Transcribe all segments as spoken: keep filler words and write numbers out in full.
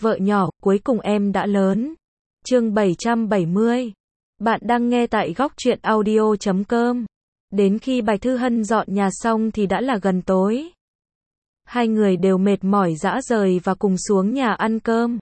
Vợ nhỏ, cuối cùng em đã lớn. Chương bảy trăm bảy mươi. Bạn đang nghe tại góc truyện audio chấm com. Đến khi Bạch Thư Hân dọn nhà xong thì đã là gần tối. Hai người đều mệt mỏi rã rời và cùng xuống nhà ăn cơm.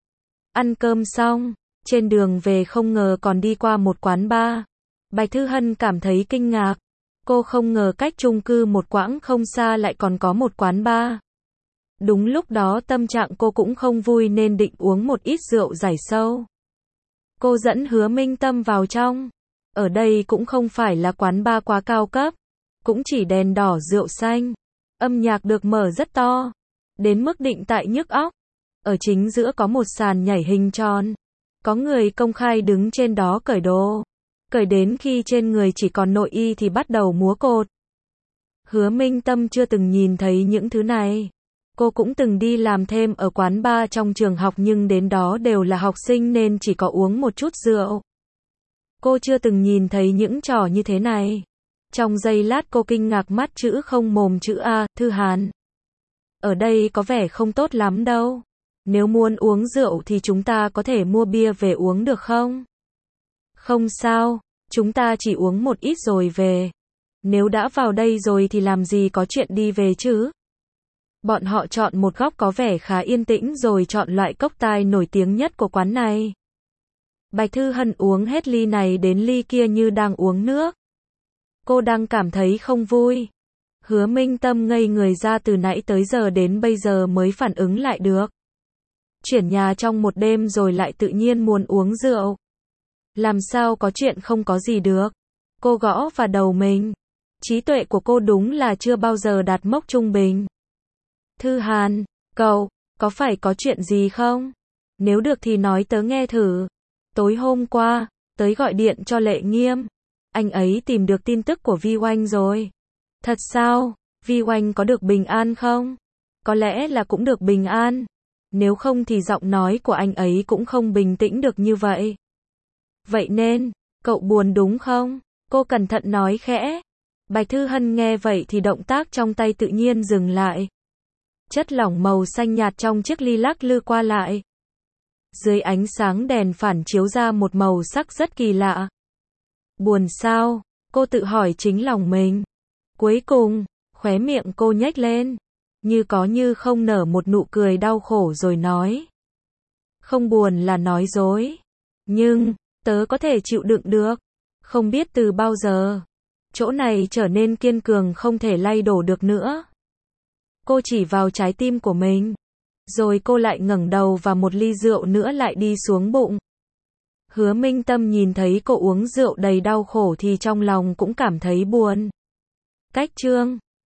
Ăn cơm xong, trên đường về không ngờ còn đi qua một quán bar. Bạch Thư Hân cảm thấy kinh ngạc. Cô không ngờ cách chung cư một quãng không xa lại còn có một quán bar. Đúng lúc đó tâm trạng cô cũng không vui nên định uống một ít rượu giải sâu. Cô dẫn Hứa Minh Tâm vào trong. Ở đây cũng không phải là quán bar quá cao cấp, cũng chỉ đèn đỏ rượu xanh. Âm nhạc được mở rất to, đến mức định tại nhức óc. Ở chính giữa có một sàn nhảy hình tròn. Có người công khai đứng trên đó cởi đồ. Cởi đến khi trên người chỉ còn nội y thì bắt đầu múa cột. Hứa Minh Tâm chưa từng nhìn thấy những thứ này. Cô cũng từng đi làm thêm ở quán bar trong trường học nhưng đến đó đều là học sinh nên chỉ có uống một chút rượu. Cô chưa từng nhìn thấy những trò như thế này. Trong giây lát cô kinh ngạc mắt chữ không mồm chữ A, Thư Hàn. Ở đây có vẻ không tốt lắm đâu. Nếu muốn uống rượu thì chúng ta có thể mua bia về uống được không? Không sao, chúng ta chỉ uống một ít rồi về. Nếu đã vào đây rồi thì làm gì có chuyện đi về chứ? Bọn họ chọn một góc có vẻ khá yên tĩnh rồi chọn loại cốc tai nổi tiếng nhất của quán này. Bạch Thư Hân uống hết ly này đến ly kia như đang uống nước. Cô đang cảm thấy không vui. Hứa Minh Tâm ngây người ra từ nãy tới giờ đến bây giờ mới phản ứng lại được. Chuyển nhà trong một đêm rồi lại tự nhiên muốn uống rượu. Làm sao có chuyện không có gì được. Cô gõ vào đầu mình. Trí tuệ của cô đúng là chưa bao giờ đạt mốc trung bình. Thư Hàn, cậu, có phải có chuyện gì không? Nếu được thì nói tớ nghe thử. Tối hôm qua, tớ gọi điện cho Lệ Nghiêm. Anh ấy tìm được tin tức của Vi Oanh rồi. Thật sao? Vi Oanh có được bình an không? Có lẽ là cũng được bình an. Nếu không thì giọng nói của anh ấy cũng không bình tĩnh được như vậy. Vậy nên, cậu buồn đúng không? Cô cẩn thận nói khẽ. Bạch Thư Hân nghe vậy thì động tác trong tay tự nhiên dừng lại. Chất lỏng màu xanh nhạt trong chiếc ly lắc lư qua lại. Dưới ánh sáng đèn phản chiếu ra một màu sắc rất kỳ lạ. Buồn sao? Cô tự hỏi chính lòng mình. Cuối cùng, khóe miệng cô nhếch lên. Như có như không nở một nụ cười đau khổ rồi nói. Không buồn là nói dối. Nhưng, tớ có thể chịu đựng được. Không biết từ bao giờ. Chỗ này trở nên kiên cường không thể lay đổ được nữa. Cô chỉ vào trái tim của mình. Rồi cô lại ngẩng đầu và một ly rượu nữa lại đi xuống bụng. Hứa Minh Tâm nhìn thấy cô uống rượu đầy đau khổ thì trong lòng cũng cảm thấy buồn. Cách chương